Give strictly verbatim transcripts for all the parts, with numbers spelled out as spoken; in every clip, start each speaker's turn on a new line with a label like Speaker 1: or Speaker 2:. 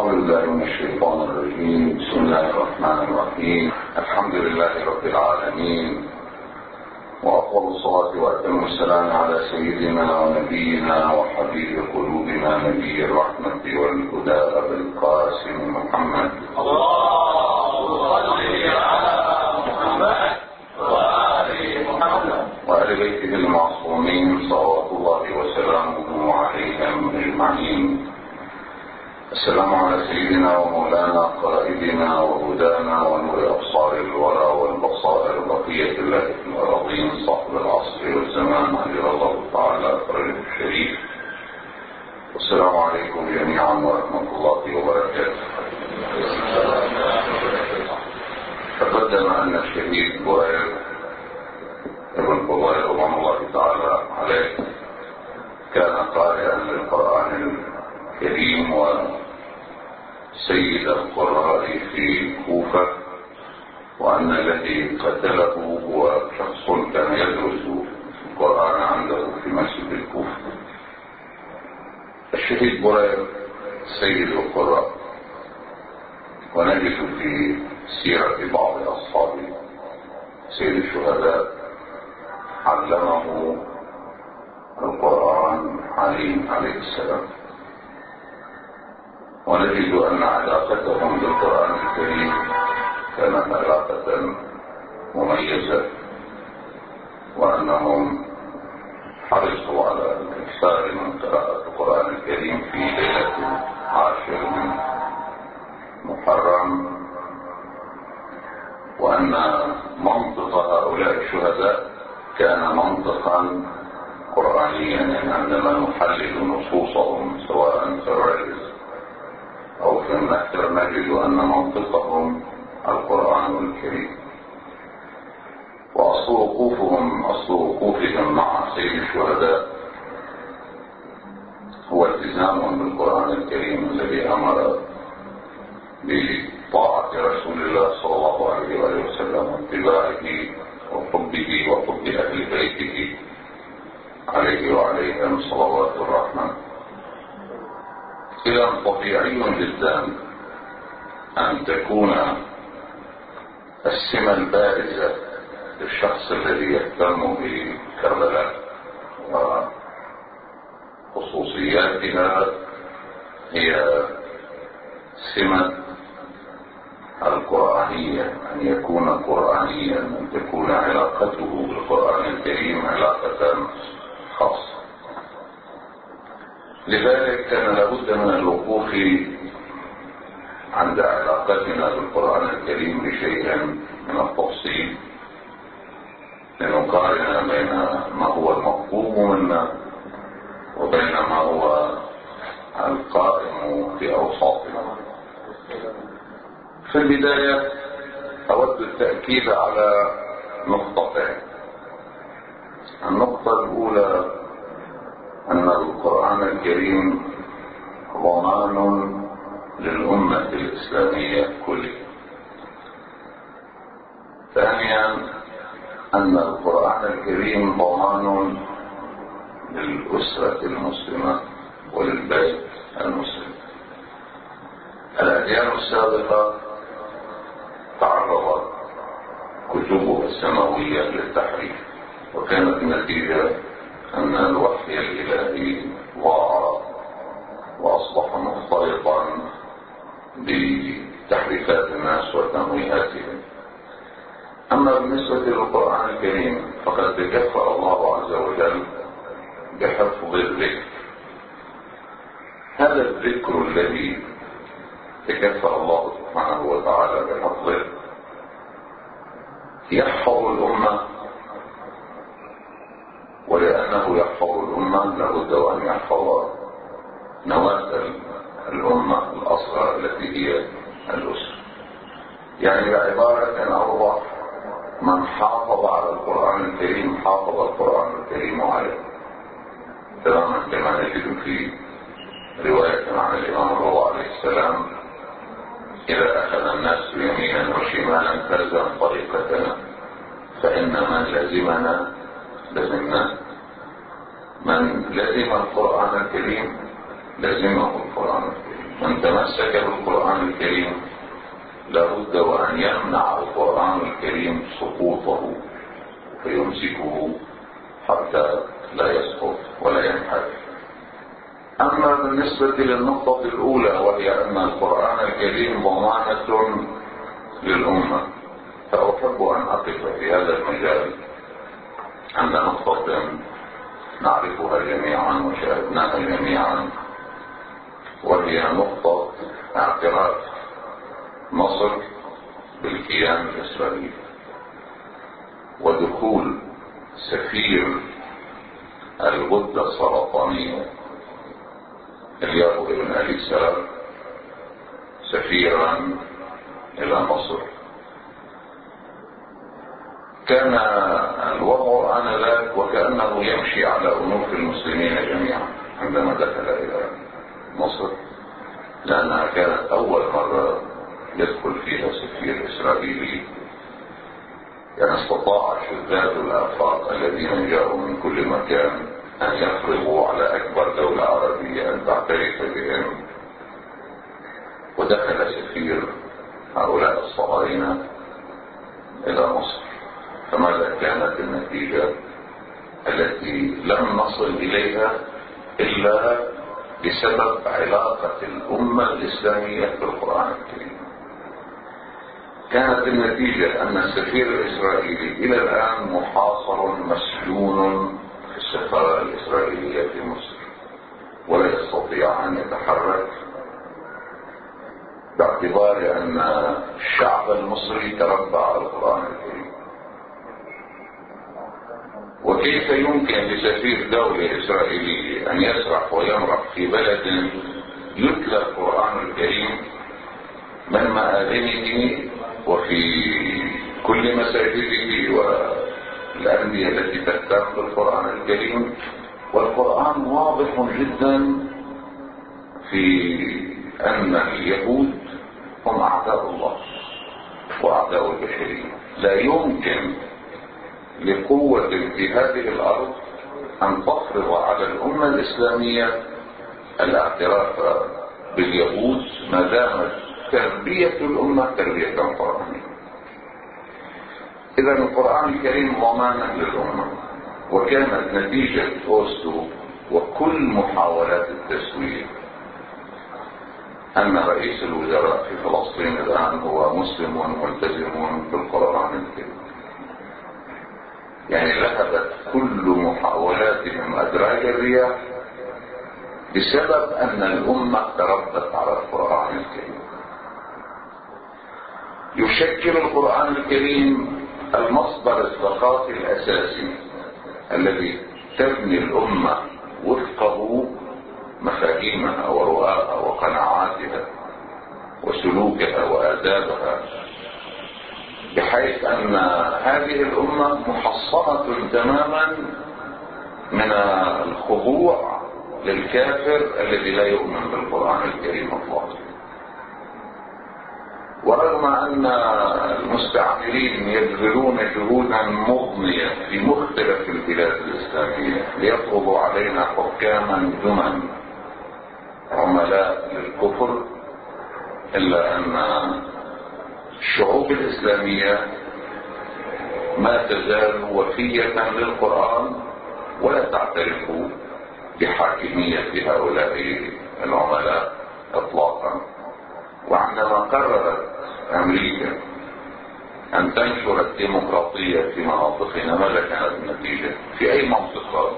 Speaker 1: أعوذ بالله من الشيطان الرجيم. بسم الله الرحمن الرحيم. الحمد لله رب العالمين، وأفضل الصلاة وأتم السلام على سيدنا ونبينا وحبيب قلوبنا نبي الرحمة والهدى أبي القاسم محمد.
Speaker 2: اللهم صل على محمد وآل محمد
Speaker 1: وآل بيته المعصومين صلوات الله وسلامه عليهم أجمعين. السلام على سيدنا ومولانا قائدنا وهدانا ونور أبصار الورى والبصائر بقية الله في الأراضين صاحب العصر والزمان عجل الله تعالى فرجه الشريف. والسلام عليكم جميعا ورحمة الله وبركاته. تقدم أن الشهيد بريد ابن فضيل رضوان الله تعالى عليه كان قارئا للقرآن الكريم وسيد القراء في كوفة، وأن الذي قتله هو شخص كان يدرس القرآن عنده في مسجد الكوفة. الشهيد بريد سيد القراء، ونجد في سيرة بعض أصحابه سيد الشهداء علمه القرآن علي عليه السلام، ونجد أن علاقتهم بالقرآن الكريم كانت علاقة مميزة، وأنهم حرصوا على الإكثار من قراءة القرآن الكريم في ليلة عاشر من محرم، وأن منطق هؤلاء الشهداء كان منطقا قرآنيا، يعني عندما نحلل نصوصهم سواء في الرجز أو في النحر نجد أن منطقهم القرآن الكريم. وأصل وقوفهم أصل وقوفهم مع سيد الشهداء هو التزام بالقرآن الكريم الذي أمر بطاعة رسول الله صلى الله عليه وسلم واتباعه وحبه وحب أهل بيته عليه وعليهم صلوات الرحمن. إذا طبيعي جدا أن تكون السمة البارزة للشخص الذي يهتم بكربلاء وخصوصياتها هي سمة القرآنية، أن يكون قرآنيا، أن تكون علاقته بالقرآن الكريم علاقة خاصة. لذلك كان لابد من الوقوف عند علاقتنا بالقرآن الكريم بشيء من التفصيل، لنقارن بين ما هو المطلوب منا وبين ما هو القائم في أوساطنا. في البداية أود التأكيد على نقطتين. النقطة الأولى أن القرآن الكريم ضمان للأمة الإسلامية كلها. ثانيا أن القرآن الكريم ضمان للأسرة المسلمة وللبيت المسلم. الأديان السابقة تعرضت كتبها السماوية للتحريف، وكانت النتيجة أن الوحي الإلهي ضاع وأصبح مختلطا بتحريفات الناس وتمويهاتهم. أما بالنسبة للقرآن الكريم فقد تكفل الله عز وجل بحفظ الذكر. هذا الذكر الذي تكفل الله سبحانه وتعالى بحفظه يحفظ الأمة، ولأنه يحفظ الأمة لابد أن يحفظ نواة الأمة الأصغر التي هي الأسرة. يعني بعبارة أوضح، من حافظ على القرآن الكريم حافظ القرآن الكريم عليه، تماما كما نجد في رواية عن الإمام الرضا عليه السلام: إذا أخذ الناس يمينا وشمالا فلزم طريقتنا، فإن من لزمنا لزمنا. من لزم القرآن الكريم لزمه القرآن الكريم. من تمسك بالقرآن الكريم لابد وأن يمنع القرآن الكريم سقوطه فيمسكه حتى لا يسقط ولا ينحرف. أما بالنسبة للنقطة الأولى وهي أن القرآن الكريم ضمانة للأمة، فأحب أن أقف في هذا المجال عند نقطة نعرفها جميعا وشاهدناها جميعا، وهي نقطة اعتراف مصر بالكيان الإسرائيلي ودخول سفير الغدة السرطانية الياهو ابن أبي سلام سفيرا إلى مصر. كان الوضع آنذاك وكأنه يمشي على أنوف المسلمين جميعا عندما دخل إلى مصر، لأنها كانت أول مرة يدخل فيها سفير إسرائيلي. يعني استطاع شذاذ الآفاق الذين جاءوا من كل مكان أن يفرضوا على أكبر دولة عربية أن تعترف بهم، ودخل سفير هؤلاء الصهاينة إلى مصر. فماذا كانت النتيجة التي لم نصل إليها إلا بسبب علاقة الأمة الإسلامية بالقرآن الكريم؟ كانت النتيجة أن السفير الإسرائيلي إلى الآن محاصر مسجون في السفارة الإسرائيلية في مصر ولا يستطيع أن يتحرك، باعتبار أن الشعب المصري تربى على القرآن الكريم. وكيف يمكن لسفير دولة إسرائيلية أن يسرح ويمرح في بلد يتلى القرآن الكريم من مآذنه وفي كل مساجده والأندية التي تهتم بالقرآن الكريم، والقرآن واضح جدا في أن اليهود هم أعداء الله وأعداء البشرية. لا يمكن لقوة في هذه الأرض أن تفرض على الأمة الإسلامية الاعتراف باليهود ما دامت تربية الأمة تربية قرآنية. إذا القرآن الكريم ضمانا للأمة، وكانت نتيجة أوسلو وكل محاولات التسوية أن رئيس الوزراء في فلسطين الآن هو مسلم ملتزم بالقرآن الكريم. يعني ذهبت كل محاولاتهم أدراج الرياح بسبب أن الأمة تربت على القرآن الكريم. يشكل القرآن الكريم المصدر الثقافي الأساسي الذي تبني الأمة وفقه مفاهيمها ورؤاها وقناعاتها وسلوكها وآدابها، بحيث أن هذه الأمة محصنة تماما من الخضوع للكافر الذي لا يؤمن بالقرآن الكريم اطلاقا. ورغم أن المستعمرين يبذلون جهودا مضنية في مختلف البلاد الإسلامية ليفرضوا علينا حكاما جمل عملاء للكفر، إلا أن الشعوب الإسلامية ما تزال وفية للقرآن ولا تعترف بحاكمية هؤلاء العملاء اطلاقا. وعندما قررت امريكا ان تنشر الديمقراطية في مناطقنا، ماذا كانت النتيجة؟ في اي منطقة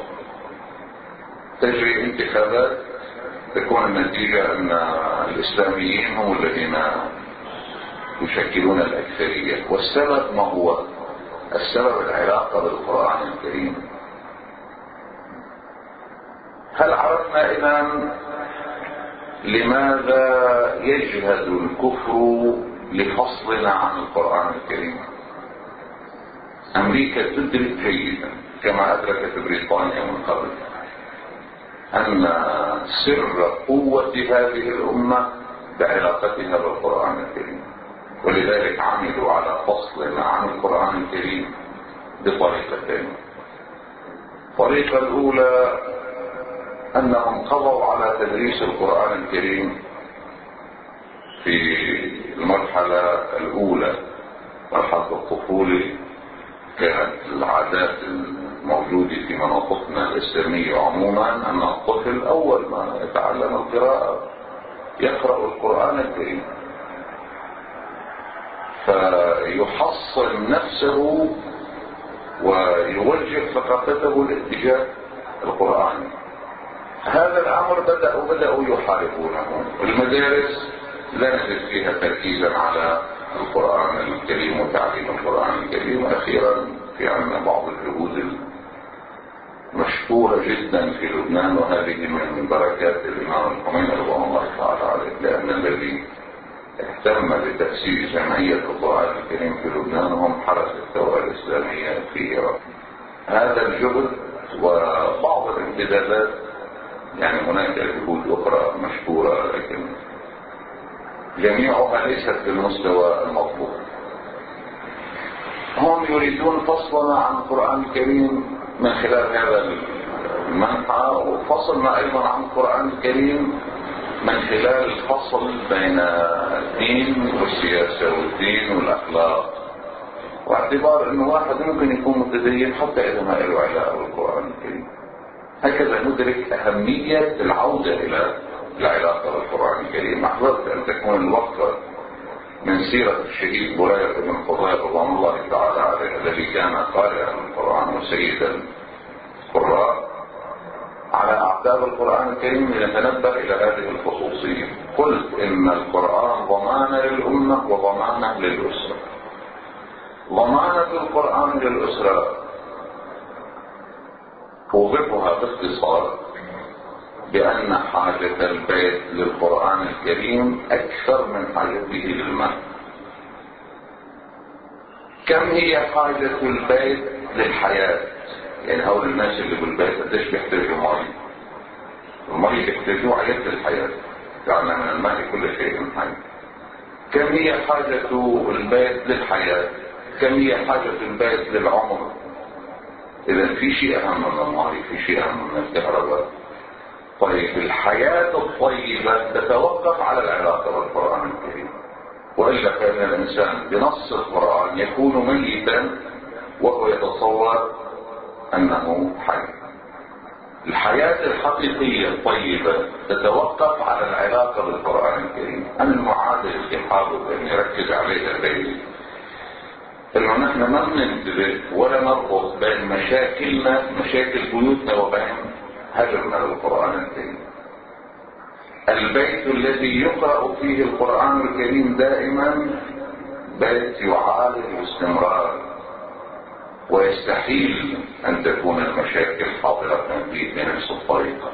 Speaker 1: تجري انتخابات تكون النتيجة ان الاسلاميين هم الذين يشكلون الاكثرية. والسبب ما هو؟ السبب العلاقة بالقرآن الكريم. هل عرفنا اذن لماذا يجهد الكفر لفصلنا عن القرآن الكريم؟ أمريكا تدرك جيدا كما أدركت بريطانيا من قبل أن سر قوة هذه الأمة بعلاقتها بالقرآن الكريم، ولذلك عملوا على فصلنا عن القرآن الكريم بطريقتين. الطريقة الأولى أنهم قضوا على تدريس القرآن الكريم في المرحلة الأولى مرحلة الطفولة كانت العادات الموجودة في مناطقنا الإسلامية عموما أن الطفل أول ما يتعلم القراءة يقرأ القرآن الكريم، فيحصن نفسه ويوجه ثقافته لاتجاه القرآن. هذا الأمر بدأوا بدأوا يحاربونه. المدارس لا نجد فيها تركيزا على القرآن الكريم وتعليم القرآن الكريم. أخيرا في عندنا بعض الجهود مشهورة جدا في لبنان، وهذه من بركات الإمام الخميني رضوان الله تعالى عليه، لأن الذي اهتم بتأسيس جمعية القرآن الكريم في لبنان هم حرس الثورة الإسلامية في إيران. هذا الجهد وبعض الامتدادات، يعني هناك جهود أخرى مشهورة لكن جميعها ليست بالمستوى المطلوب. هم يريدون فصلنا عن القرآن الكريم من خلال هذا المنحى، وفصلنا أيضا عن القرآن الكريم من خلال الفصل بين الدين والسياسة والدين والأخلاق، واعتبار أنه واحد ممكن يكون متدين حتى إذا ما له علاقة بالقرآن الكريم. هكذا ندرك أهمية العودة إلى العلاقة بالقرآن الكريم. أحببت أن تكون الوقفة من سيرة الشهيد بريرة بن الخطيب رضوان الله تعالى عليه الذي كان قارئا القرآن وسيدا القراء على أعداد القرآن الكريم لنتنبه إلى هذه الخصوصية. قلت إن القرآن ضمانة للأمة وضمانة للأسرة. ضمانة القرآن للأسرة أوضحها باختصار بأن حاجة البيت للقرآن الكريم أكثر من حاجته للماء. كم هي حاجة البيت للحياة؟ يعني هؤلاء الناس اللي بالبيت قديش بيحتاجوا ماء؟ الماء بيحتاجوا عيات للحياة، جعلنا من الماء كل شيء حي. كم هي حاجة البيت للحياة؟ كم هي حاجة البيت للعمر؟ إذا في شيء أهم من الماء، في شيء أهم من الكهرباء. طيب الحياة الطيبة تتوقف على العلاقة بالقرآن الكريم، وإلا فإن الإنسان بنص القرآن يكون ميتا وهو يتصور أنه حي. الحياة الحقيقية الطيبة تتوقف على العلاقة بالقرآن الكريم. أنا المعادلة اللي حابب أن يركز عليها الليل إنه نحن ما بننتبه ولا نربط بين مشاكلنا مشاكل بيوتنا وبين هجرنا للقرآن الكريم. البيت الذي يقرأ فيه القرآن الكريم دائما بيت يعالج باستمرار، ويستحيل أن تكون المشاكل حاضرة فيه بنفس الطريقة.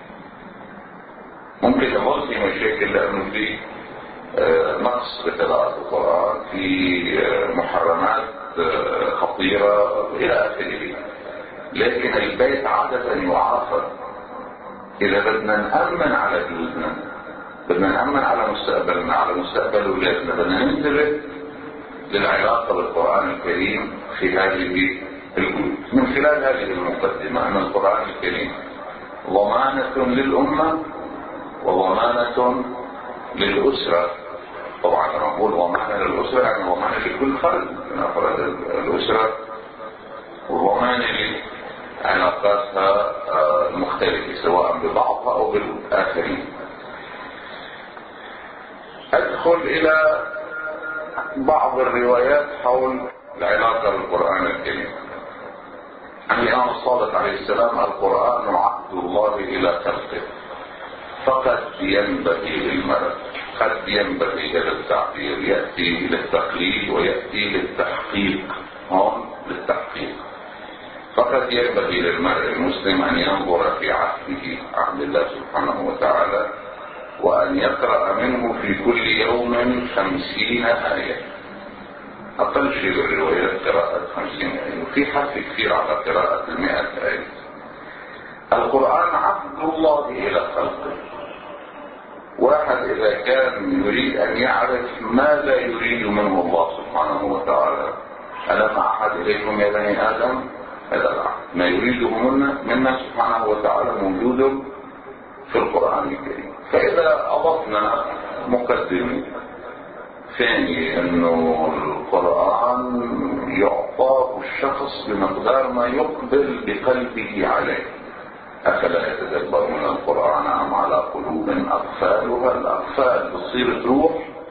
Speaker 1: ممكن يظل في مشاكل لأنه في نقص بقراءة القرآن، في محرمات خطيرة إلى آخره، لكن البيت عادة يعافى. إذا بدنا نأمن على جلودنا، بدنا نأمن على مستقبلنا، على مستقبل أولادنا، بدنا ننتبه للعلاقة بالقرآن الكريم في هذه البيوت. من خلال هذه المقدمة أن القرآن الكريم ضمانة للأمة وضمانة للأسرة. طبعا لما نقول ضمانة للأسرة يعني ضمانة لكل فرد من أفراد الأسرة، وضمانة لعلاقاتها المختلفة سواء ببعضها أو بالآخرين. أدخل إلى بعض الروايات حول العلاقة بالقرآن الكريم. عن الإمام الصادق عليه السلام: القرآن عهد الله إلى خلقه، فقد ينبغي للمرء. قد ينبغي هذا التعبير يأتي للتقليد ويأتي للتحقيق. هون للتحقيق. فقد ينبغي للمرء المسلم أن ينظر في عهده، عهد الله سبحانه وتعالى، وأن يقرأ منه في كل يوم خمسين آية. أقل شيء بالروايات قراءة خمسين آية، وفي حث كثير على قراءة المئة آية. القرآن عهد الله إلى خلقه. واحد إذا كان يريد أن يعرف ماذا يريد منه الله سبحانه وتعالى: ألم أعهد إليكم يا بني آدم؟ هذا العهد. ما يريده منا, منا سبحانه وتعالى موجود في القرآن الكريم. فإذا أضفنا مقدمة. ثاني انه القرآن يعطاه الشخص بمقدار ما يقبل بقلبه عليه. افلا يتدبرون القرآن ام على قلوب اقفالها؟ الاقفال بتصير تروح،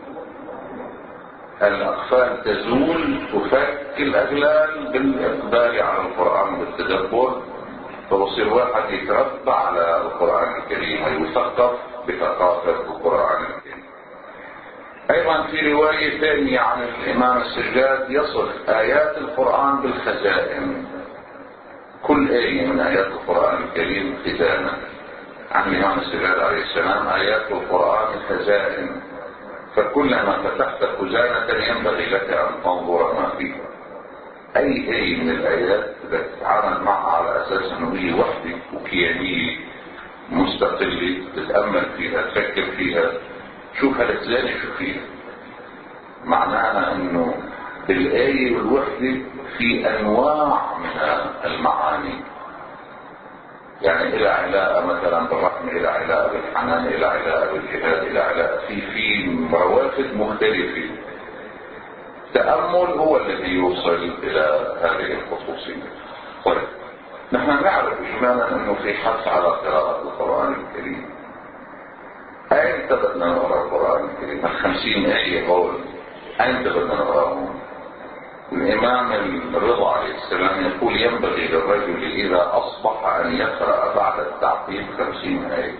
Speaker 1: الاقفال تزول، تفك الاغلال بالاقبال على القرآن بالتدبر، فبصير واحد يتربى على القرآن الكريم ويثقف بثقافة القرآن الكريم. ايضا في رواية ثانية عن الامام السجاد يصف ايات القرآن بالخزائن، كل آية من آيات القرآن الكريم خزانة. عن الإمام السجاد عليه السلام آيات القرآن خزائن، فكلما فتحت خزانة ينبغي لك أن تنظر ما فيها. أي آية من الآيات إذا تتعامل معها على أساس أنه هي وحدة وكيانية مستقلة، تتأمل فيها، تفكر فيها، شوف هالخزانة شو فيها. معناها أنه بالآية والوحدة في أنواع من المعاني، يعني إلى علاقة مثلا بالرحمة، إلى علاقة بالحنان، إلى علاقة بالجهاد، إلى علاقة في في روافد مختلفة. التأمل هو الذي يوصل إلى هذه الخصوصية. طيب نحن نعرف إجمالا أنه في حث على قراءة القرآن الكريم. أين بدنا نقرأ القرآن الكريم؟ الخمسين آية هول أين بدنا نقرأهم؟ الإمام الرضا عليه السلام يقول ينبغي للرجل إذا أصبح أن يقرأ بعد التعقيد خمسين آية.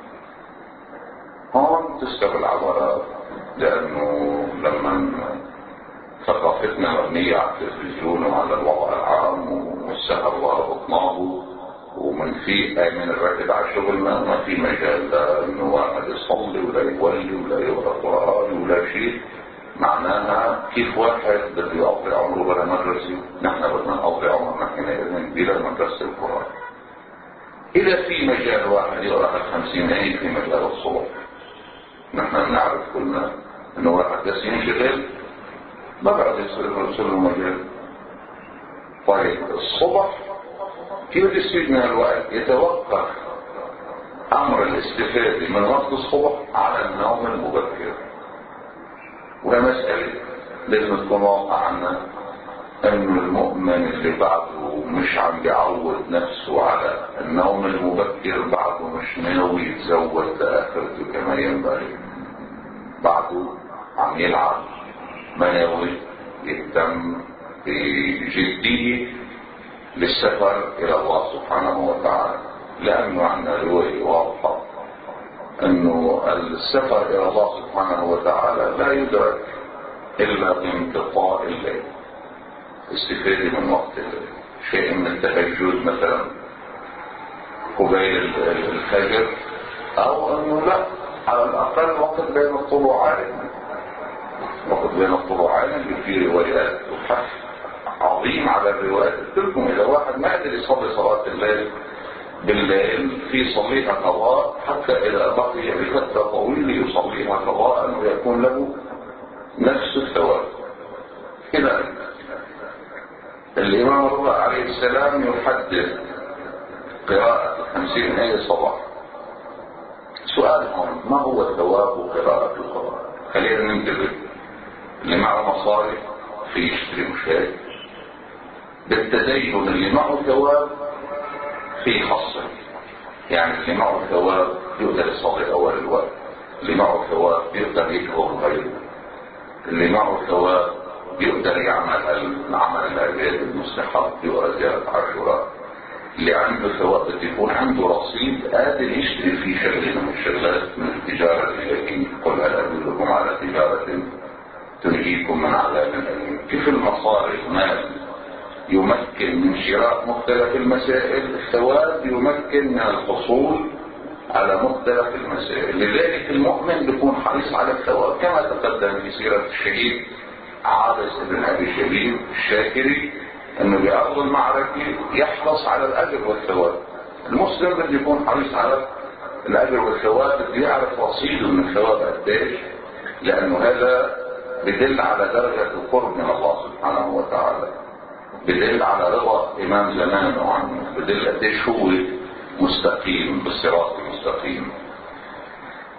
Speaker 1: هون تستوي العبارات، لأنه لما ثقافتنا مبنية على التلفزيون وعلى الوضع العام والسهر وأطنابه ومن في من الركض على شغلنا، ما في مجال لأنه واحد يصلي ولا يولي ولا يقرأ قرآن ولا شيء. معناها كيف واحد بده يقضي عمره بلا مدرسة، نحن بدنا نقضي عمرنا حينئذ بلا مدرسة القرآن. إذا في مجال واحد يقرأ الخمسين آية في مجال الصبح، نحن بنعرف كلنا إنه واحد بس ينشغل ما بعد يصير له مجال. طيب الصبح كيف يصير من الوقت؟ يتوقف أمر الاستفادة من وقت الصبح على النوم المبكر. وهي مسألة لازم تكون واقع عنا، أن المؤمن اللي بعده مش عم بيعود نفسه على النوم المبكر، بعده مش ناوي يتزود لآخرته كما ينبغي، بعده عم يلعب، ما ناوي يهتم بجدية للسفر إلى الله سبحانه وتعالى. لأنه عندنا رواية واضحة أنه السفر إلى الله سبحانه وتعالى لا يدرك إلا بانقطاع الليل، استفادة من وقت الليل، شيء من التهجد مثلا قبيل الفجر، أو أنه لا على الأقل وقت بين الطلوعين، وقت بين الطلوعين اللي فيه روايات وحث عظيم على الروايات. قلت لكم إذا واحد ما قدر يصلي صلاة الليل بالليل في صليها قضاء، حتى إذا بقي بفترة طويلة يصليها قضاء ويكون له نفس الثواب. إذا الإمام الرضا عليه السلام يحدد قراءة الخمسين آية صباح. سؤال هون، ما هو ثواب قراءة القرآن؟ خلينا ننتبه، اللي معه مصاري في يشتري مشاهد، بالتدين اللي معه ثواب في خاصة، يعني اللي معه ثواب يقدر يصلي أول الوقت، اللي معه ثواب يقدر يكبر غيره، اللي معه ثواب يقدر يعمل العمل العبادي المستحب، يقرأ زيارة عاشوراء. اللي عنده ثواب بده يكون عنده رصيد قادر يشتري فيه شغلة من الشغلات من التجارة التي قل هل أدلكم على تجارة تنجيكم من عذاب أليم. كيف المصاري المال يمكن من شراء مختلف المسائل، الثواب يمكن من الحصول على مختلف المسائل. لذلك المؤمن بيكون حريص على الثواب، كما تقدم في سيرة الشهيد عابس بن أبي شبيب الشاكري، أنه بأرض المعركة يحرص على الأجر والثواب. المسلم بده يكون حريص على الأجر والثواب، بده يعرف رصيده من الثواب قديش، لأنه هذا بدل على درجة القرب من الله سبحانه وتعالى، بدل على رضا إمام زمانه عنه، بدل قديش هو مستقيم بالصراط المستقيم.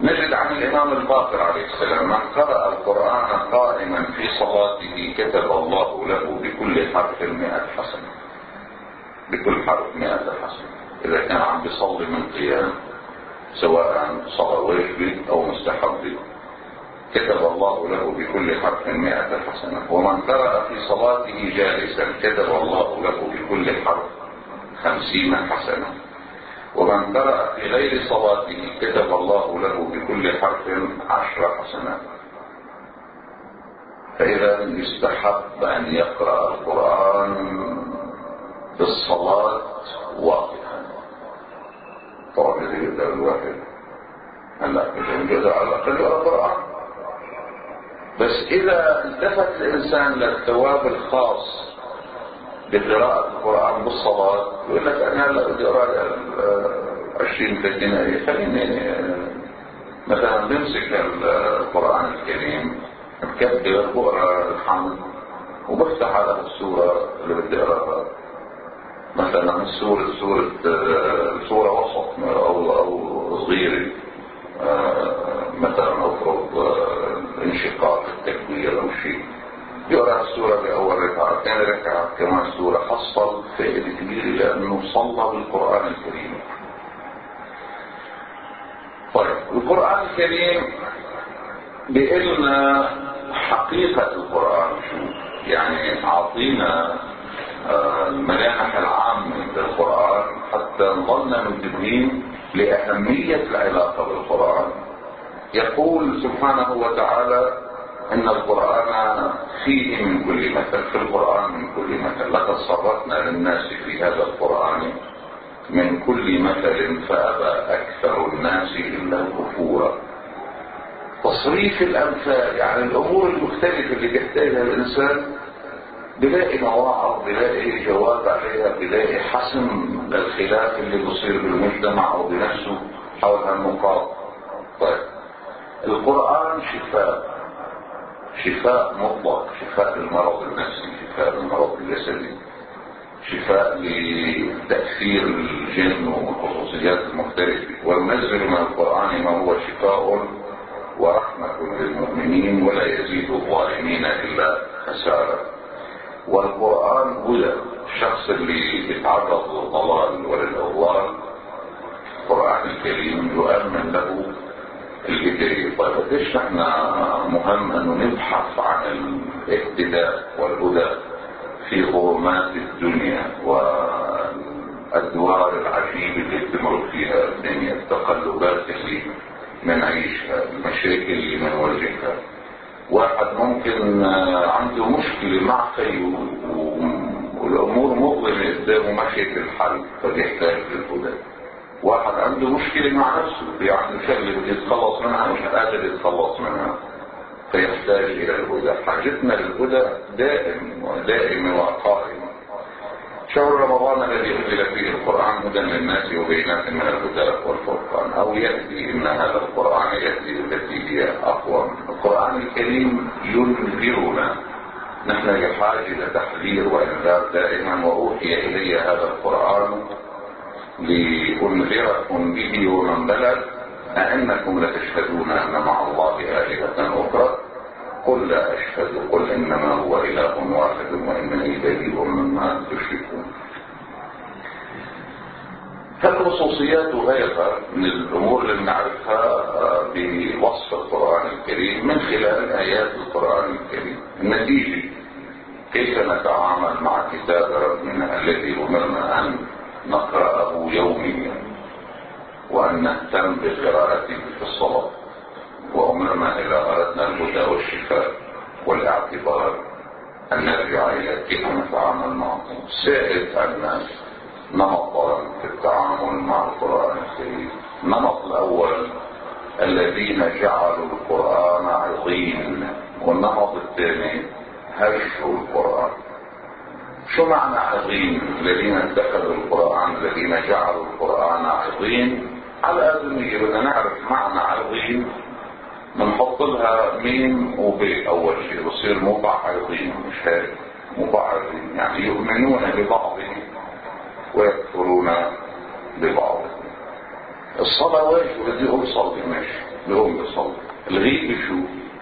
Speaker 1: نجد عن الإمام الباقر عليه السلام: من قرأ القرآن قائما في صلاته كتب الله له بكل حرف مئة حسنة. بكل حرف مئة حسنة. إذا كان عم بيصلي من قيام، سواء صلاة واجبة أو مستحبة، كتب الله له بكل حرف مئة حسنة. ومن قرأ في صلاته جالسا كتب الله له بكل حرف خمسين حسنة. ومن قرأ في غير صلاته كتب الله له بكل حرف عشر حسنات. فإذا يستحب أن يقرأ القرآن في الصلاة واقفا. طبعا إذا يقدر الواحد هلا يقدر على الأقل يقرأ القرآن، بس إذا التفت الإنسان للثواب الخاص بقراءة القرآن بالصلاة، يقول لك أنا هلا بدي أقرأ عشرين ثلاثين آية، خليني مثلا بمسك القرآن الكريم بكبر بقرأ الحمد وبفتح على السورة اللي بدي أقرأها، مثلا سورة سورة سورة وسط أو أو صغيرة، مثلا أفرض انشقاق التكبير أو شيء، يقرأ السورة بأول ركعة، ثاني ركعة كمان سورة، حصل فائدة كبيرة لأنه صلى بالقرآن الكريم. طيب القرآن الكريم بيقلنا حقيقة القرآن شو يعني، أعطينا الملامح العامة للقرآن حتى نظلنا منتبهين لأهمية العلاقة بالقرآن. يقول سبحانه وتعالى: إن القرآن فيه من كل مثل، في القرآن من كل مثل، لقد صرفنا للناس في هذا القرآن من كل مثل فأبى أكثر الناس إلا كفورا. تصريف الأمثال يعني الأمور المختلفة اللي بيحتاجها الإنسان بلاقي مواعظ، بلاقي جواب عليها، بلاقي حسم للخلاف اللي بصير بالمجتمع أو بنفسه حول هالنقاط. طيب القرآن شفاء، شفاء مطلق، شفاء للمرض النفسي، شفاء للمرض الجسدي، شفاء لتأثير الجن والخصوصيات المختلفة. وننزل من القرآن ما هو شفاء ورحمة للمؤمنين ولا يزيد الظالمين إلا خسارة. والقرآن هدى، الشخص اللي يتعرض للضلال وللأضلال القرآن الكريم يؤمن له الهداية. طيب ليش نحن مهم أنه نبحث عن الاهتداء والهدى في ظلمات الدنيا والأدوار العجيبة اللي بتمر فيها الدنيا، التقلبات اللي منعيشها، المشاكل اللي منواجهها. واحد ممكن عنده مشكلة مع خيه والأمور مظلمة قدامه ما شايف الحل فبيحتاج للهدى. واحد عنده مشكلة مع نفسه، في عنده شغلة بده يتخلص منها مش قادر يتخلص منها فيحتاج إلى الهدى. حاجتنا للهدى دائم ودائمة وقائمة. شهر رمضان الذي أنزل فيه القرآن هدى للناس وبينات من الهدى والفرقان، أو يهدي إن هذا القرآن يهدي التي هي أقوم. القرآن الكريم ينذرنا، نحن بحاجة لتحذير وإنذار دائما. وأوحي إلي هذا القرآن لأنذركم به ومن بلغ أئنكم لتشهدون أن مع الله آلهة أخرى قل لا أشهد قل إنما هو إله واحد وإنني بريء مما تشركون. فالخصوصيات غيرها من الأمور اللي نعرفها بوصف القرآن الكريم من خلال آيات القرآن الكريم. النتيجة كيف نتعامل مع كتاب ربنا الذي أمرنا أن نقرأه يوميا وأن نهتم بقراءته في الصلاة، وأمرنا إذا أردنا الهدى والشفاء والاعتبار أن نرجع إلى كيف نتعامل معه. سائد الناس نمطا في التعامل مع القرآن الكريم. النمط الأول الذين جعلوا القرآن عظيم، والنمط الثاني هجروا القرآن. شو معنى عظيم؟ الذين اتخذوا القرآن، الذين جعلوا القرآن عظيم. على أدمية بدنا نعرف معنى عظيم بنحط لها ميم وبي أول شيء بصير مبعضين، مش هيك مبعضين يعني يؤمنون ببعض ويكفرون ببعض. الصلاة واجب بدي أوصل بمشي، يقوم يصلي. الغيب شو؟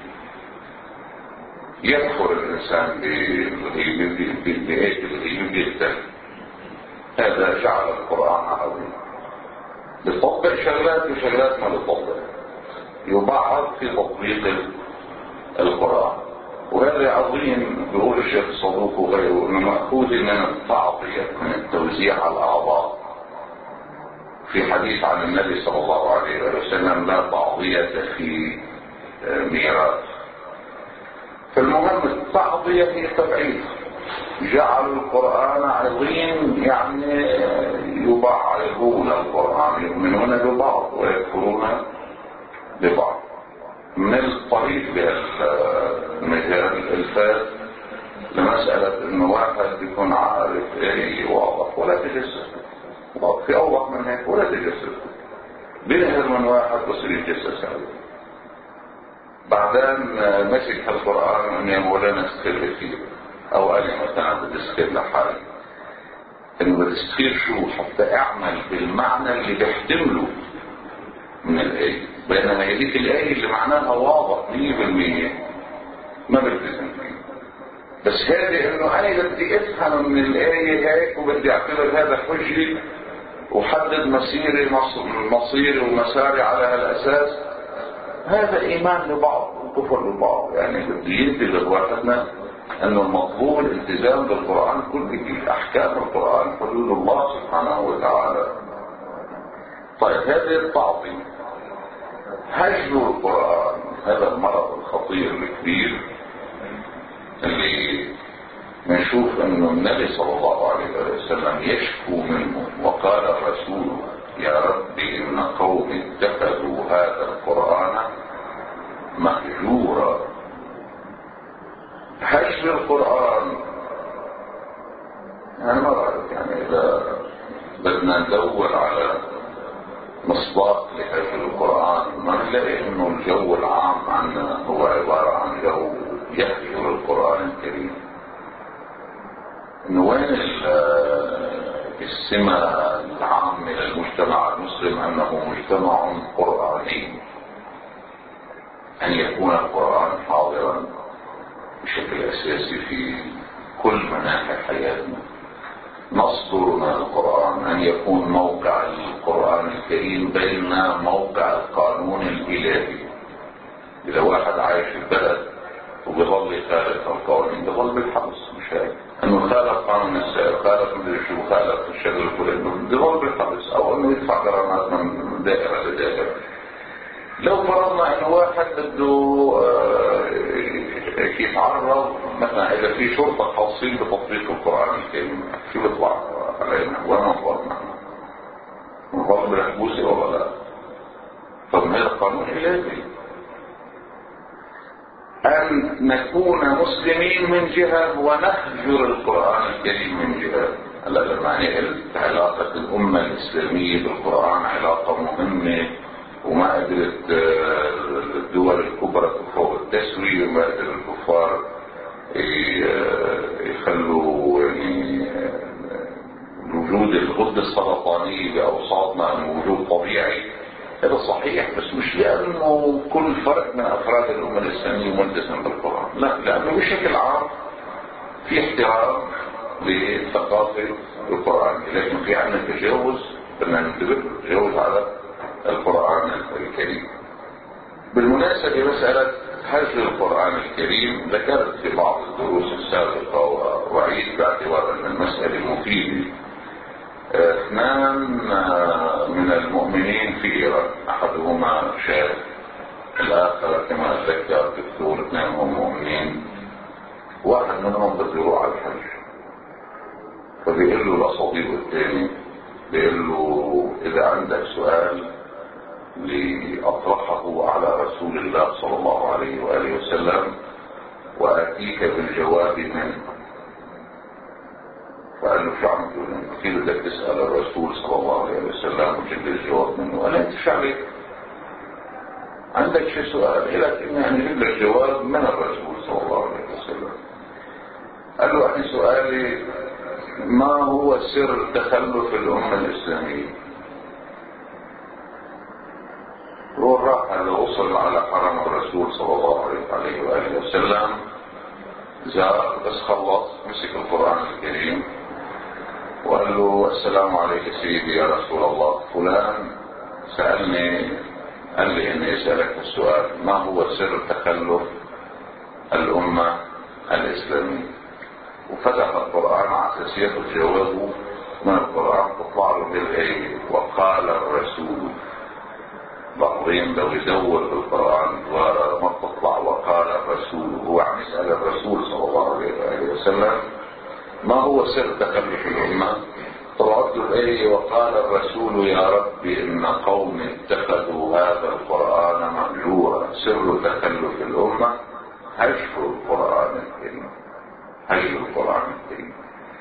Speaker 1: يكفر الإنسان بالغيب، بهيك الغيب يقتل. هذا جعل القرآن عظيم. بيطبق شغلات وشغلات ما بيطبق، يبعض في تطبيق القرآن. وهذا عظيم بيقول الشيخ الصدوق وغيره انه مأخوذ من التعطية، من التوزيع على الأعضاء. في حديث عن النبي صلى الله عليه وسلم لا تعطية في ميراث. فالمهم التعطية هي تبعيد. جعلوا القرآن عظيم، يعني يبعضون القرآن، يؤمنون ببعض ويكفرون ببعض. من الطريق بهالمجال الفات لمسألة انه واحد يكون عارف ايه واضح ولا تجسس، في اوضح من هيك ولا تجسس، بينهر من واحد بصير يتجسس عليه. بعدين مسك القرآن انه يقول لنا استخير فيه، او انا مثلا بدي استخير لحالي، انه بدي استخير شو حتى اعمل بالمعنى اللي بيحتمله من الآية، بينما هذيك الآية اللي معناها واضح مية بالمية ما بلتزم فيه. بس هذه انه انا بدي افهم من الآية هيك وبدي اعتبر هذا حجي وحدد مسيري مصيري ومساري على هالاساس، هذا ايمان لبعض وكفر لبعض. يعني بدي ينتبه واحدنا انه المطلوب الالتزام بالقرآن كله، احكام القرآن حدود الله سبحانه وتعالى. طيب هذه التعظيم. هجر القرآن هذا المرض الخطير الكبير اللي نشوف انه النبي صلى الله عليه وسلم يشكو منه، وقال الرسول يا ربي ان قومي اتخذوا هذا القرآن مهجورا. هجر القرآن انا ما بعرف، يعني اذا بدنا ندور على مصداق لهجر القرآن ما نلاقي انه الجو العام عنا هو عبارة عن جو يهجر القرآن الكريم. انه وين السمة العامة للمجتمع المسلم انه مجتمع قرآني، ان يكون القرآن حاضرا بشكل اساسي في كل مناحي حياتنا. نصدر من القرآن ان يكون موقع القرآن الكريم بيننا موقع القانون الالهي. اذا واحد عايش في البلد وبيظل يخالف القوانين بيظل بالحبس، مش هيك انه خالف قانون السير، خالف مدري شو، خالف الشغل الفلاني بيظل بالحبس، او انه يدفع غرامات من دائره لدائره. لو فرضنا انه واحد بده كيف عرض مثلا اذا في شرطه خاصين بتطبيق القرآن الكريم، شو بيطلع علينا؟ وين نفضلنا؟ نفضل بالحبوسه ولا لا؟ طب هذا قانون الهي. أن نكون مسلمين من جهة ونهجر القرآن الكريم من جهة. هذا معنى علاقة الأمة الإسلامية بالقرآن علاقة مهمة، وما قدرت الدول الكبرى تفوق التسوية، وما قدر الكفار يخلوا يعني وجود الغدة السرطانية بأوساطنا أنه وجود طبيعي. هذا صحيح، بس مش لأنه كل فرد من أفراد الأمة الإسلامية ملتزم بالقرآن، لا، لأنه بشكل عام في احترام لثقافة القرآن، لكن في عندنا تجاوز، بدنا ننتبه تجاوز على القرآن الكريم. بالمناسبة مسألة هجر القرآن الكريم ذكرت في بعض الدروس السابقة وأعيد باعتبار أن المسألة مفيدة. اثنان من المؤمنين في إيران، أحدهما شاب، الآخر كما أتذكر دكتور، اثنينهم مؤمنين. واحد منهم بده يروح على الحج، فبيقول له لصديقه الثاني، بيقول له إذا عندك سؤال لأطرحه على رسول الله صلى الله عليه وآله وسلم وآتيك بالجواب منه. فقال له شو عم تقول؟ كيف بدك تسأل الرسول صلى الله عليه وسلم وجد الجواب منه؟ قال انت شو عليك؟ عندك شي سؤال لك اني يعني اجيب لك جواب من الرسول صلى الله عليه وسلم. قال له انا سؤالي ما هو سر تخلف الامة الاسلامية؟ هو راح هذا وصل وصل على حرم الرسول صلى الله عليه وآله وسلم، زار بس خلص مسك القرآن الكريم وقال له: السلام عليك سيدي يا رسول الله، فلان سألني قال لي إني أسألك السؤال: ما هو سر تخلف الأمة الإسلامية؟ وفتح القرآن على أساسية جوابه من القرآن تطلع له بالآية: وقال الرسول. بعضهم لو يدور بالقرآن ما تطلع وقال الرسول، هو عم يسأل الرسول صلى الله عليه وسلم ما هو سر تخلف الأمة. طلعت له الآية: وقال الرسول يا رب إن قوم اتخذوا هذا القرآن مهجورا. سر تخلف الأمة هجر القرآن الكريم، هجر القرآن الكريم.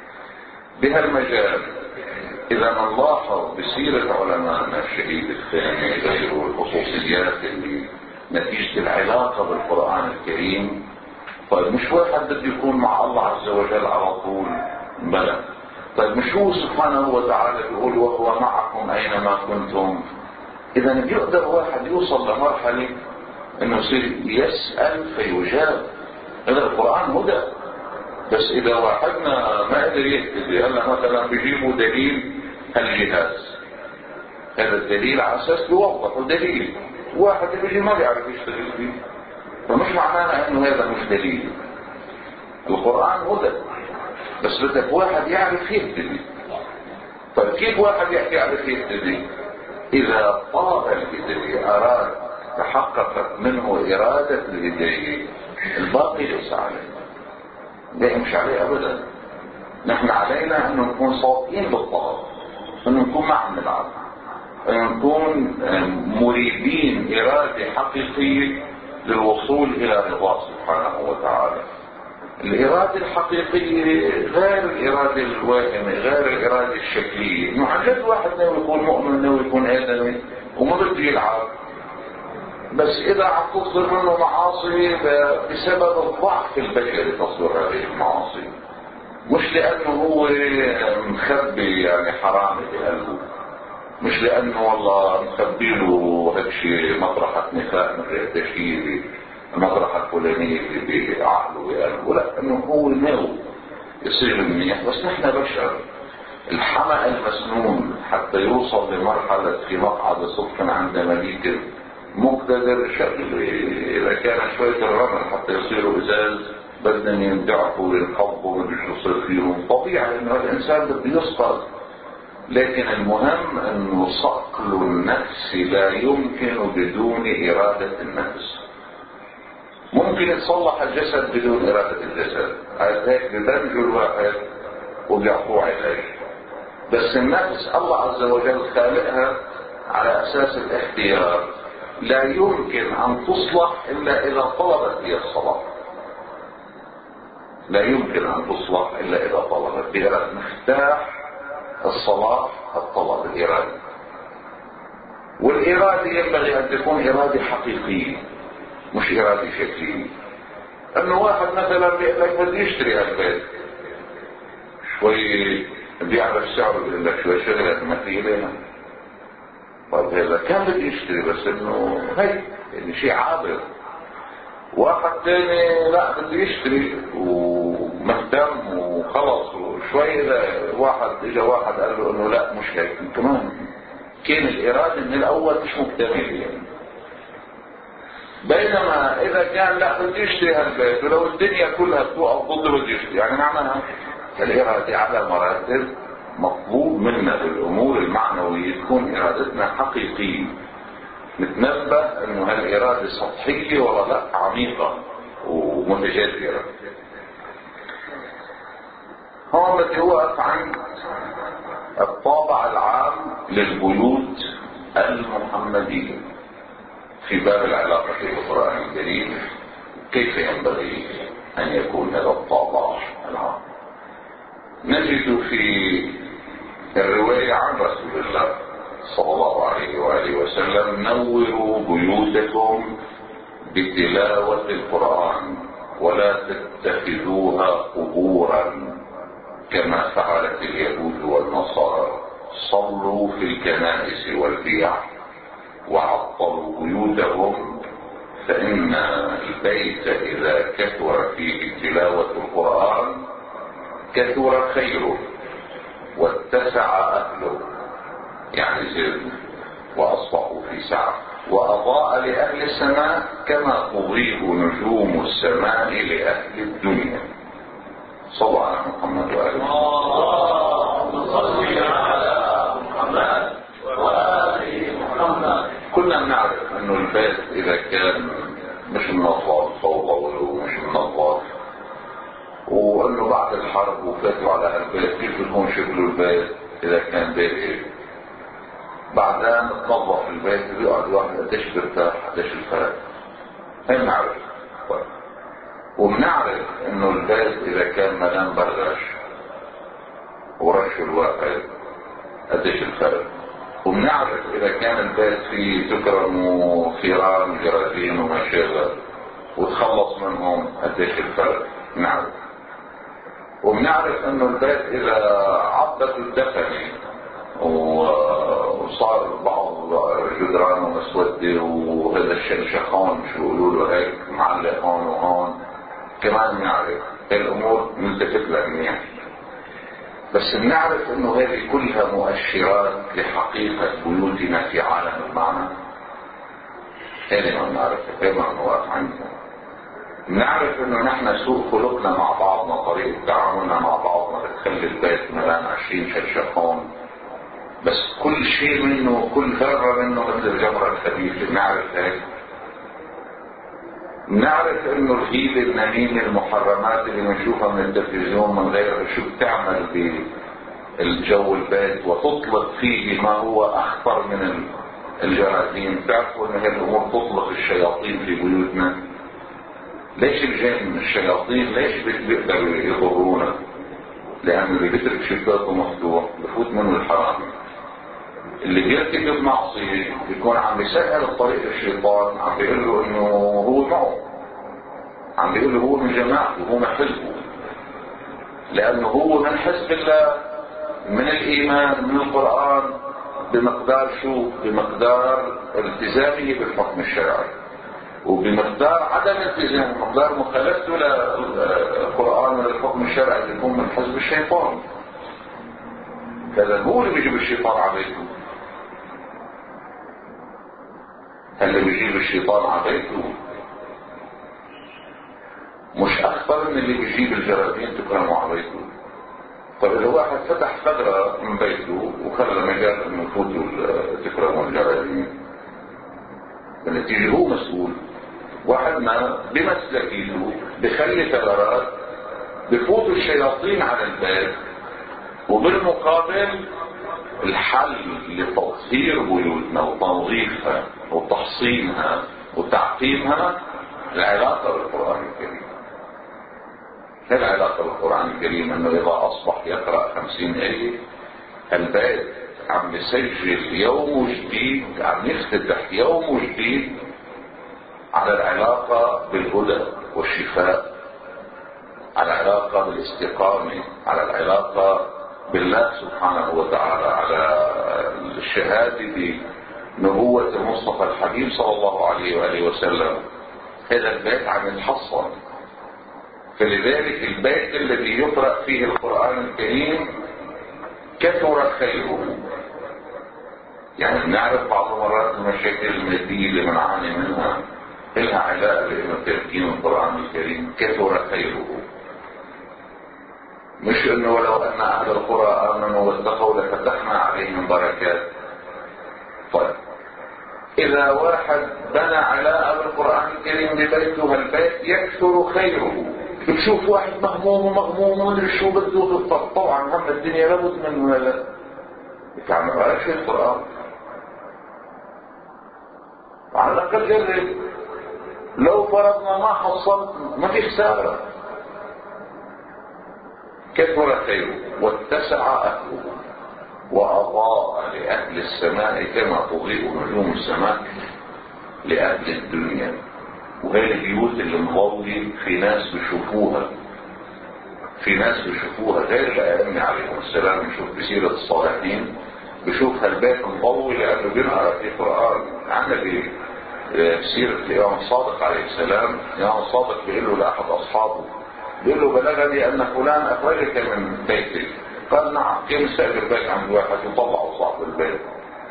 Speaker 1: بهالمجال إذا نلاحظ بسيرة علماءنا الشهيد الثاني غيره الخصوصيات اللي نتيجة العلاقة بالقرآن الكريم، طيب مش واحد بده يكون مع الله عز وجل على طول، بلى. طيب مش هو سبحانه وتعالى بيقول: وهو معكم أينما كنتم. إذا بيقدر واحد يوصل لمرحلة إنه يصير يسأل فيجاب. هذا القرآن هدى. بس إذا واحدنا ما قدر يهتدي، هلا مثلا بيجيبوا دليل الجهاز، هذا الدليل على أساس بيوضحوا دليل، واحد بيجي ما بيعرف يشتغل فيه، فمش معناها إنه هذا مش دليل. القرآن هدى، بس بدك واحد يعرف يهتدي. طيب كيف واحد يعرف يهتدي؟ إذا طلب الهداية، أراد، تحققت منه إرادة الهداية، الباقي ليس عليه، لا يمشي عليه أبدا. نحن علينا أن نكون صادقين بالطلب، أن نكون ما عم نلعب، أن نكون مريدين إرادة حقيقية للوصول إلى رضاه سبحانه وتعالى. الإرادة الحقيقية غير الإرادة الواهمة، غير الإرادة الشكلية. إنه عن جد واحد ناوي يكون مؤمن، ناوي يكون آدمي وما بده يلعب، بس إذا عم تصدر منه معاصي بسبب الضعف البشري تصدر هذه المعاصي، مش لأنه هو مخبي يعني حرام بقلبه، مش لأنه والله مخبي له هيك شيء مطرحة نفاق من غير تشهير، المطرحة الفلانية اللي بعقله بقلبه، لا، إنه هو ناوي يصير منيح. بس نحن بشر، الحمأ المسنون حتى يوصل لمرحلة في مقعد صدق عند مليك مقتدر شغل، إذا كان شوية الرمل حتى يصيروا إزاز بدنا يندعفوا وينقضوا ومش يصير فيهم، طبيعي إنه الإنسان بده يسقط. لكن المهم إنه صقل النفس لا يمكن بدون إرادة النفس. ممكن يتصلح الجسد بدون إرادة الجسد، هيك بتنجو الواحد وبيعطوه علاج. بس النفس الله عز وجل خالقها على أساس الاختيار، لا يمكن أن تصلح إلا إذا طلبت هي الصلاح. لا يمكن أن تصلح إلا إذا طلبت. بإرادة مفتاح الصلاح الطلب، الإرادة. والإرادة ينبغي أن تكون إرادة حقيقية مش إرادة شكلية. أنه واحد مثلا بيقول لك بدي يشتري هالبيت، شوي بيعرف سعره بيقول لك شوي شغلة ما في لنا، طيب هذا كان بدي يشتري بس إنه هي يعني شيء عابر. واحد تاني لا بدي يشتري ومهتم وخلص، وشوي إذا واحد إجا واحد قال له إنه لا مش هيك، كمان كان الإرادة من الأول مش مكتمل يعني. بينما إذا كان لا بدي يشتري هالبيت ولو الدنيا كلها توقف ضده بدي يشتري، يعني معناها الإرادة على مراتب. مطلوب منا بالأمور المعنوية تكون إرادتنا حقيقية، نتنبه إنه هالإرادة سطحية ولا لا عميقة ومتجذرة. هون بدي أوقف عن الطابع العام للبيوت المحمدية في باب العلاقة بالقرآن الكريم، كيف ينبغي أن يكون هذا الطابع العام. نجد في الرواية عن رسول الله صلى الله عليه وآله وسلم: نوروا بيوتكم بتلاوة القرآن ولا تتخذوها قبورا كما فعلت اليهود والنصارى، صلوا في الكنائس والبيع وعطلوا بيوتهم فإن البيت إذا كثر فيه تلاوة القرآن كثر خيره واتسع أهله، يعني زد وأصبحوا في سعة، وأضاء لأهل السماء كما تضيء نجوم السماء لأهل الدنيا. صلى على محمد وآله.
Speaker 2: اللهم صل على محمد وآل محمد.
Speaker 1: كنا نعرف أنه البيت إذا كان مش منظم فوضى ومش منظم، وأنه بعد الحرب وفاتوا على البيت كيف يكون شكل البيت إذا كان بيت بعدين تنظف البيت بيقعد واحد قديش برتاح قديش الفرق. هي بنعرف. وبنعرف انه البيت اذا كان ملان برغش ورش الواحد قديش الفرق. وبنعرف اذا كان البيت فيه تكرم وفيران وجراثيم ومشاغل وتخلص منهم قديش الفرق. بنعرف. وبنعرف انه البيت اذا عضت الدفن وصار بعض جدرانه مسودة وهذا الشلشخون شو يقولوا له هيك معلق هون وهون كمان بنعرف. الامور نلتفت لها منيح، بس بنعرف انه هذه كلها مؤشرات لحقيقة بيوتنا في عالم المعنى. هذه ما بنعرفها، هذه ما بنوقف عنها. بنعرف انه نحن سوء خلقنا مع بعضنا، طريقة تعاملنا مع بعضنا بتخلي البيت ملان عشرين شلشخون، بس كل شيء منه كل ذرة منه مثل الجمرة الخبيثة. بنعرف هيك. بنعرف انه الغيبة النميمة المحرمات اللي بنشوفها من التلفزيون من غيرها شو بتعمل بالجو البيت وتطلق فيه ما هو اخطر من الجراثيم. بتعرفوا ان هذه الامور تطلق الشياطين في بيوتنا. ليش الجن الشياطين ليش بيقدروا يضرونا؟ لان اللي بيترك شباكه مفتوح بفوت منه الحرام. اللي بيرتكب معصية بيكون عم بيسهل الطريق للشيطان، عم بيقول له انه هو معه، عم بيقول له هو من جماعته، هو من حزبه، لانه هو من حزب الله، من الايمان، من القرآن، بمقدار شو؟ بمقدار التزامه بالحكم الشرعي، وبمقدار عدم التزامه، بمقدار مخالفته للقرآن وللحكم الشرعي بيكون من حزب الشيطان. كذا هو اللي بيجيب الشيطان على بيته. اللي بيجيب الشيطان على بيته مش اخطر من اللي بيجيب الجراثيم تكرموا على بيته. طب اذا واحد فتح ثغرة من بيته وخلى مجال انه يفوتوا تكرموا الجراثيم، بالنتيجة هو مسؤول. واحدنا بمسلكيته بخلي ثغرات بفوتوا الشياطين على البيت، وبالمقابل الحل لتطهير بيوتنا وتنظيفها وتحصينها وتعقيمها العلاقة بالقرآن الكريم. هذه العلاقة بالقرآن الكريم انه اذا اصبح يقرأ خمسين آية البيت عم يسجل يوم جديد، عم يفتتح يوم جديد على العلاقة بالهدى والشفاء، على العلاقة بالاستقامة، على العلاقة بالله سبحانه وتعالى، على الشهادة بنبوة المصطفى الحبيب صلى الله عليه وآله وسلم. هذا البيت عم يتحصن. فلذلك البيت الذي يقرأ فيه القرآن الكريم كثر خيره. يعني بنعرف بعض المرات المشاكل المادية اللي بنعاني منها لها علاقة بإنه تركين القرآن الكريم كثر خيره. مش انه ولو ان اهل القرى امنوا واتقوا لفتحنا عليهم بركات. طيب اذا واحد بنى علاقة بالقرآن الكريم ببيته البيت يكثر خيره. بتشوف واحد مهموم ومغموم ومدري شو بده، طبعا هم الدنيا لابد منه هذا يتعمل على شيء القرآن. على الاقل جرب، لو فرضنا ما حصلت ما في خسارة. كثر خيره واتسع أهله وأضاء لأهل السماء كما تضيء نجوم السماء لأهل الدنيا. وهي البيوت اللي مضوي في ناس بيشوفوها، في ناس بيشوفوها غير الأئمة عليهم السلام. نشوف بسيرة الصالحين بيشوف هالبيت مضوي لأنه بنقرأ في قرآن. عندنا سيرة الإمام الصادق عليه السلام. الإمام الصادق بيقول له لأحد أصحابه، بيقول له بلغني أن فلان أخرجك من بيتك. قال نعم. كيف استأجر بيت عند واحد يطلعه صاحب البيت؟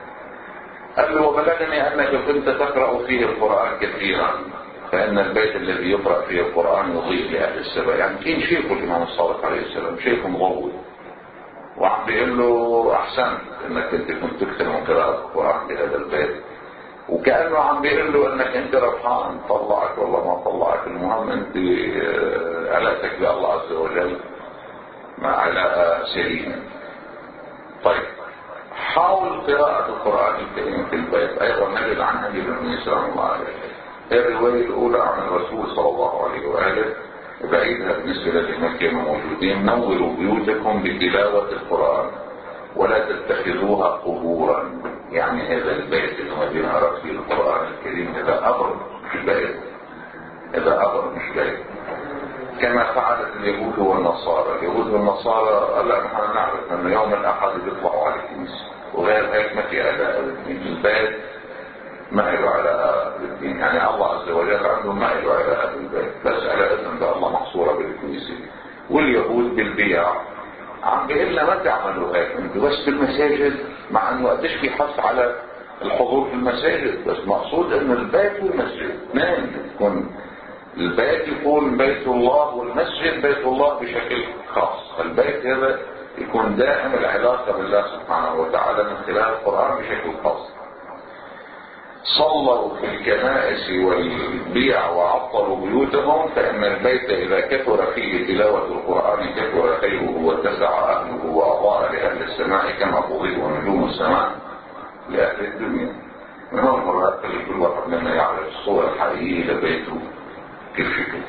Speaker 1: قال له وبلغني أنك كنت تقرأ فيه القرآن كثيرا، فإن البيت الذي يقرأ فيه القرآن يضيء لأهل السماء. يعني كين شيخه الإمام الصادق عليه السلام، شيخ مضوي، وعم بيقول له أحسنت أنك أنت كنت تكثر من قراءة القرآن في هذا البيت، وكأنه عم بيقول له أنك أنت ربحان، طلعك والله ما طلعك، المهم أنت علاقتك بالله عز وجل مع علاقة سليمة. طيب حاول قراءة القرآن الكريم في البيت. أيضا نجد عن أبي بن سلام الله عليه الرواية الأولى عن الرسول صلى الله عليه وآله، بعيدها بالنسبة للذين كانوا موجودين: نوروا بيوتكم بتلاوة القرآن ولا تتخذوها قبورا. يعني هذا البيت الذي نقرأ فيه القرآن الكريم هذا قبر مش بيت، هذا قبر مش بيت، كما فعلت اليهود والنصارى. اليهود والنصارى هلا نحن نعرف أن يوم الأحد بيطلعوا على الكنيسة، وغير هيك ما في علاقة بالدين. البيت ما له علاقة بالدين، يعني الله عز وجل عنده ما له علاقة بالبيت، بس علاقة أن الله محصورة بالكنيسة. واليهود بالبيع عم بيقول لنا ما تعملوا هيك انتوا بس بالمساجد، مع انه قديش في حث على الحضور في المساجد، بس مقصود ان البيت والمسجد اثنين يكون، البيت يكون بيت الله والمسجد بيت الله بشكل خاص. البيت هذا يكون دائم العلاقة بالله سبحانه وتعالى من خلال القرآن بشكل خاص. صلوا في الكنائس والبيع وعطلوا بيوتهم، فإن البيت إذا كثر فيه تلاوة القرآن كثر خيره واتسع أهله وأضاء لأهل السماء كما تضيء نجوم السماء لأهل الدنيا. من هون مرات كل واحد منا يعرف الصورة الحقيقية لبيته كيف شكل.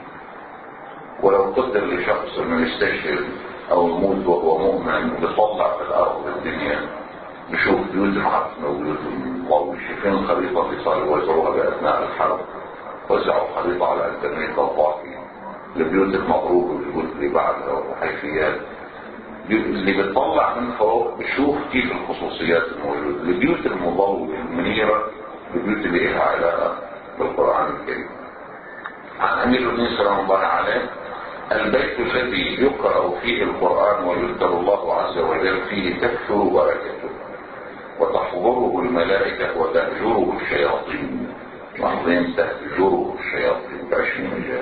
Speaker 1: ولو قدر لشخص انه يستشهد او يموت وهو مؤمن ويطلع في الارض الدنيا بشوف بيوت معفنة وبيوت مضوية. شايفين الخريطة اللي صاروا يوزعوها بأثناء الحرب، وزعوا خريطة على الانترنت الضافي البيوت المضروبة والبيوت اللي بعدها وحيثيات اللي بتطلع من فوق بشوف كيف الخصوصيات الموجودة. البيوت المضوية المنيرة البيوت اللي لها علاقة بالقرآن الكريم. عن أمير المؤمنين سلام الله عليه: البيت الذي يقرأ فيه القرآن ويذكر الله عز وجل فيه تكثر بركته وتحضره الملائكة وتهجره الشياطين. وحضين تهجره الشياطين بعشرين مجال.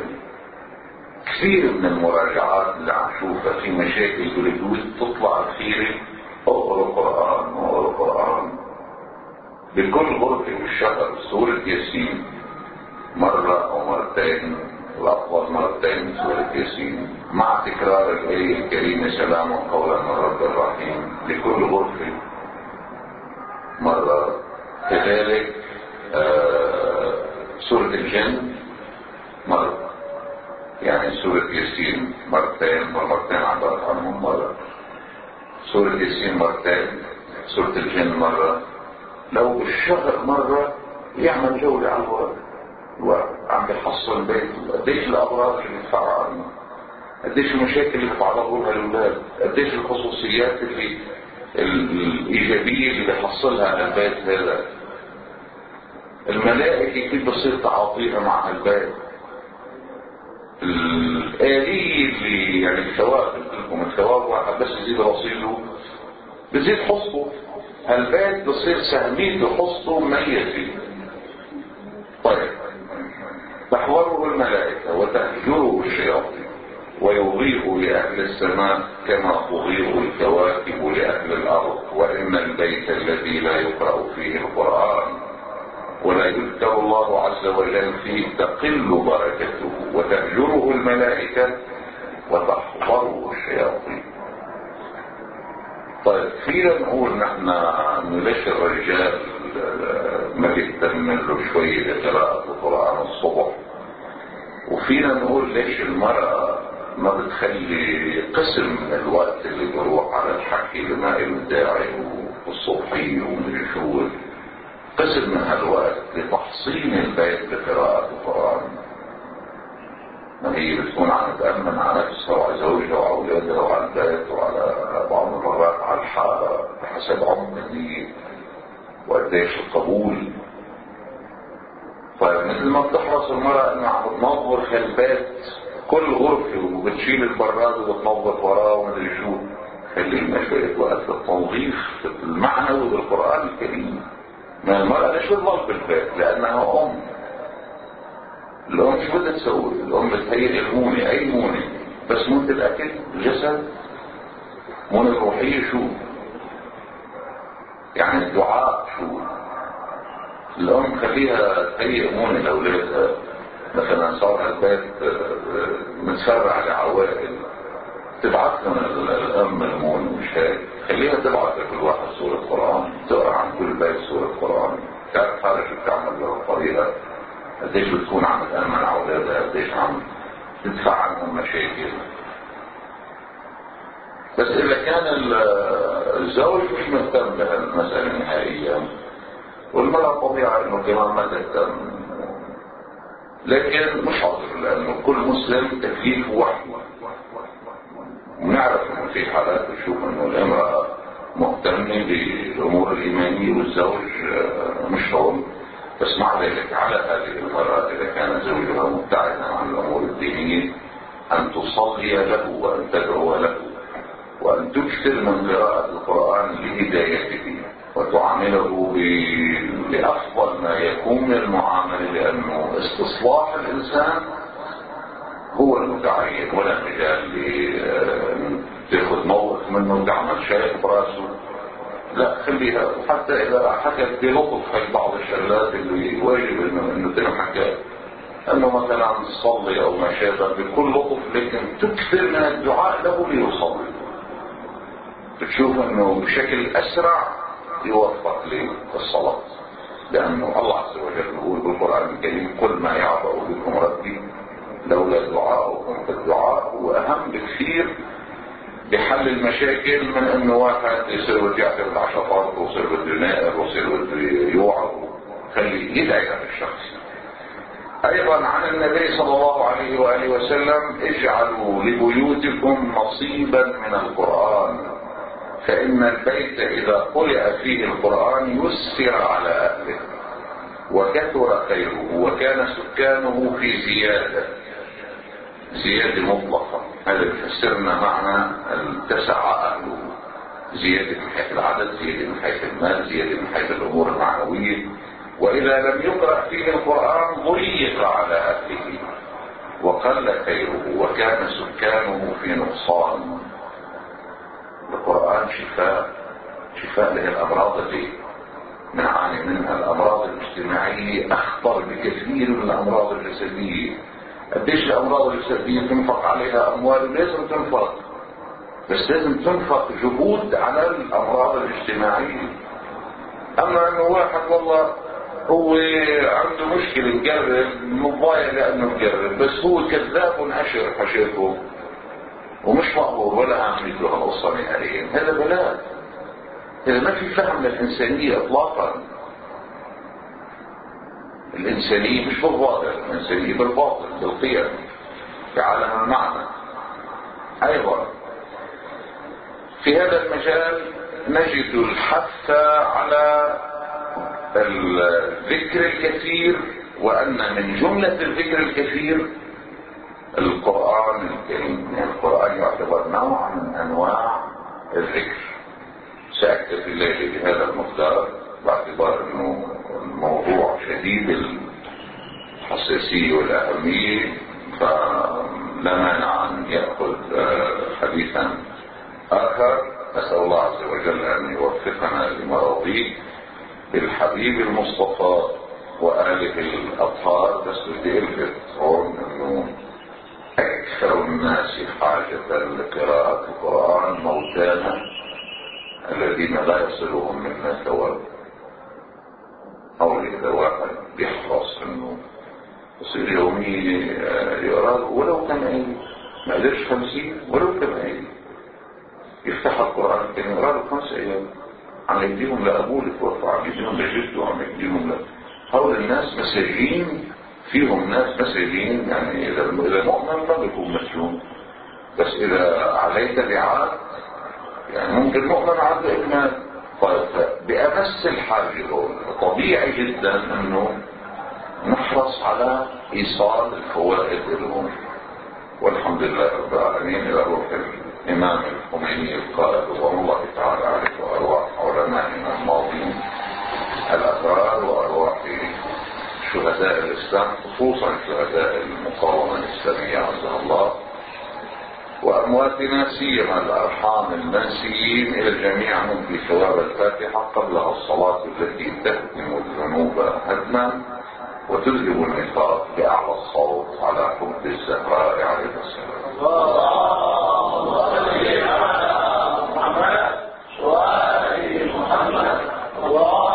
Speaker 1: كثير من المراجعات اللي عم شوفها في مشاكل بالبيوت تطلع كثيرة: اقرأ القرآن اقرأ القرآن. بكل غرفة بالشهر سورة ياسين مرة أو مرتين، الأفضل مرتين سورة ياسين، مع تكرار الآية الكريمة سلام قولا من رب الرحيم لكل غرفة مرة. كذلك آه سورة الجن مرة، يعني سورة ياسين مرتين ومرتين عبرت عنهم مرة، سورة ياسين مرتين، سورة الجن مرة. لو بالشهر مرة يعمل جولة على الورق، وعم بيحصل بيته. قديش الأمراض اللي بيدفعوا عنه، قديش المشاكل اللي بيتعرضوا لها الأولاد، قديش الخصوصيات اللي الإيجابية اللي بيحصلها البيت هذا. الملائكة كيف بصير تعاطيها مع البيت. الآلية اللي يعني الثواب لكم الثواب واحد بس يزيد رصيده بزيد حصته. هالبيت بصير سهميته حصته مميزة. طيب تحضره الملائكة وتهجره الشياطين ويضيء لأهل السماء كما تضيء الكواكب لأهل الأرض. وإن البيت الذي لا يقرأ فيه القرآن ولا يذكر الله عز وجل فيه تقل بركته وتهجره الملائكة وتحضره الشياطين. طيب فينا نقول نحن نلش الرجال ما بيهتم له شوية لقراءة القرآن الصبح، وفينا نقول ليش المرأة ما بتخلي قسم من الوقت اللي بروح على الحكي لما الداعي والصبحي ومن شو قسم من هالوقت لتحصين البيت لقراءة القرآن. ما هي بتكون عم تأمن على نفسها وعلى زوجها وعلى أولادها وعلى البيت وعلى بعض المرات على الحالة بحسب عمر النية وقديش القبول. مثل ما بتحرص المرأة انها عم تنظر في البيت كل غرفة وبتشيل البراد وبتنظف وراه ومدري شو، خلينا شوية وقت للتنظيف المعنوي بالقرآن الكريم. ما المرأة ليش بتضل بالبيت؟ لأنها أم. الأم شو بدها تسوي؟ الأم بتهيئ المونة، أي مونة؟ بس مونة الأكل، الجسد، مونة الروحية شو؟ يعني الدعاء شو؟ الأم خليها تهيئ مونة لأولادها، مثلا صار البيت متفرع لعوائل تبعث لنا الأم المون، مش هيك؟ خليها تبعث لكل واحد سورة قرآن، تقرأ عن كل بيت سورة قرآن، تعرف حالك شو بتعمل له طريقة، قديش بتكون عم تأمن على أولادها، قديش عم تدفع عنهم مشاكل. بس إذا كان الزوج مش مهتم بهالمسألة نهائيا، والمرأة طبيعة إنه كمان ما تهتم، لكن مش عذر، لأنه كل مسلم تكليف وحده. ونعرف إنه في حالات بنشوف إنه الامرأة مهتمة بالأمور الإيمانية والزوج مش هون، بس مع ذلك على هذه المرأة إذا كان زوجها مبتعدا عن الأمور الدينية أن تصلي له وأن تدعو له وأن تكثر من قراءة القرآن لهدايته وتعامله بأفضل ما يكون من المعاملة، لأنه استصلاح الإنسان هو المتعين، ولا مجال تاخذ موقف منه وتعمل شيء براسه. لا، خليها. وحتى إذا حكت بلطف في بعض الشغلات اللي واجب إنه إنه تنحكى، إنه مثلا تصلي أو ما شابه بكل لطف، لكن تكثر من الدعاء له ليصلي، بتشوف إنه بشكل أسرع يوفق للصلاة. لأنه الله عز وجل يقول بالقرآن الكريم: قل ما يعبأ بكم ربي لولا دعاؤكم، فالدعاء هو أهم بكثير بحل المشاكل من انه واحد يصير بده يعتمد على شطارته ويصير بده يناقر ويصير بده يوعظ. خليه يدعي هذا الشخص. ايضا عن النبي صلى الله عليه واله وسلم: اجعلوا لبيوتكم نصيبا من القرآن، فان البيت اذا قرئ فيه القرآن يسر على اهله وكثر خيره وكان سكانه في زيادة زيادة مطلقة. هذا يفسرنا معنى اتسع أهله، زيادة من حيث العدد، زيادة من حيث المال، زيادة من حيث الأمور المعنوية. وإذا لم يقرأ فيه القرآن ضيق على أهله وقل خيره وكان سكانه في نقصان. القرآن شفاء، شفاء له الأمراض التي نعاني منها. الأمراض الاجتماعية أخطر بكثير من الأمراض الجسدية. قديش الأمراض الجسدية تنفق عليها أموال، لازم تنفق، بس لازم تنفق جهود على الأمراض الاجتماعية. أما أنه واحد والله هو عنده مشكلة يقرب، مضايق لأنه يقرب، بس هو كذاب ونشر حشيته ومش مقبول ولا عامل له القصة نهائيا، هذا بلاء. هذا ما في فهم للإنسانية إطلاقا. الإنسانية مش بالظاهر، الإنسانية بالباطن، بالقيم، في عالم المعنى. أيضا في هذا المجال نجد الحث على الذكر الكثير، وأن من جملة الذكر الكثير القرآن الكريم. يعني القرآن يعتبر نوع من أنواع الذكر. سأكتفي الليلة بهذا المقدار باعتبار أنه الموضوع شديد الحساسية والأهمية، فلا مانع أن يأخذ حديثا آخر. أسأل الله عز وجل أن يوفقنا لمراضيه بالحبيب المصطفى وآله الأطهار. بس بدي ألفت هون أنه أكثر الناس حاجة لقراءة القرآن موتانا الذين لا يصلهم منا ثواب. أو إذا واحد بيحرص إنه يصير يومي يقرأ ولو كان عيد، ما قدرش خمسين ولو كان عيد، يفتح القرآن الكريم يقرأ له خمس أيام، عم يديهم لأبوه اللي توفى، عم يديهم لجده، عم يديهم ل هؤلاء الناس مساجين، فيهم ناس مساجين. يعني إذا إذا مؤمن ما بيكون مسجون، بس إذا عليه تبعات يعني ممكن مؤمن عنده إدمان. طيب بأمس الحاجة هون طبيعي جدا انه نحرص على إيصال الفوائد لهم، والحمد لله رب العالمين إلى روح الإمام الخميني القائد رضوان الله تعالى عليه وأرواح علمائنا الماضين الأبرار وأرواح شهداء الإسلام، خصوصا شهداء المقاومة الإسلامية عزها الله، وأمواتنا سيما الأرحام المنسيين إلى جميعهم في ثواب الفاتحة قبلها الصلاة التي تهدم الذنوب هدما وتذهب النفاق بأعلى الصوت على حب الزهراء عليه السلام.
Speaker 2: اللهم صل على محمد وآل محمد.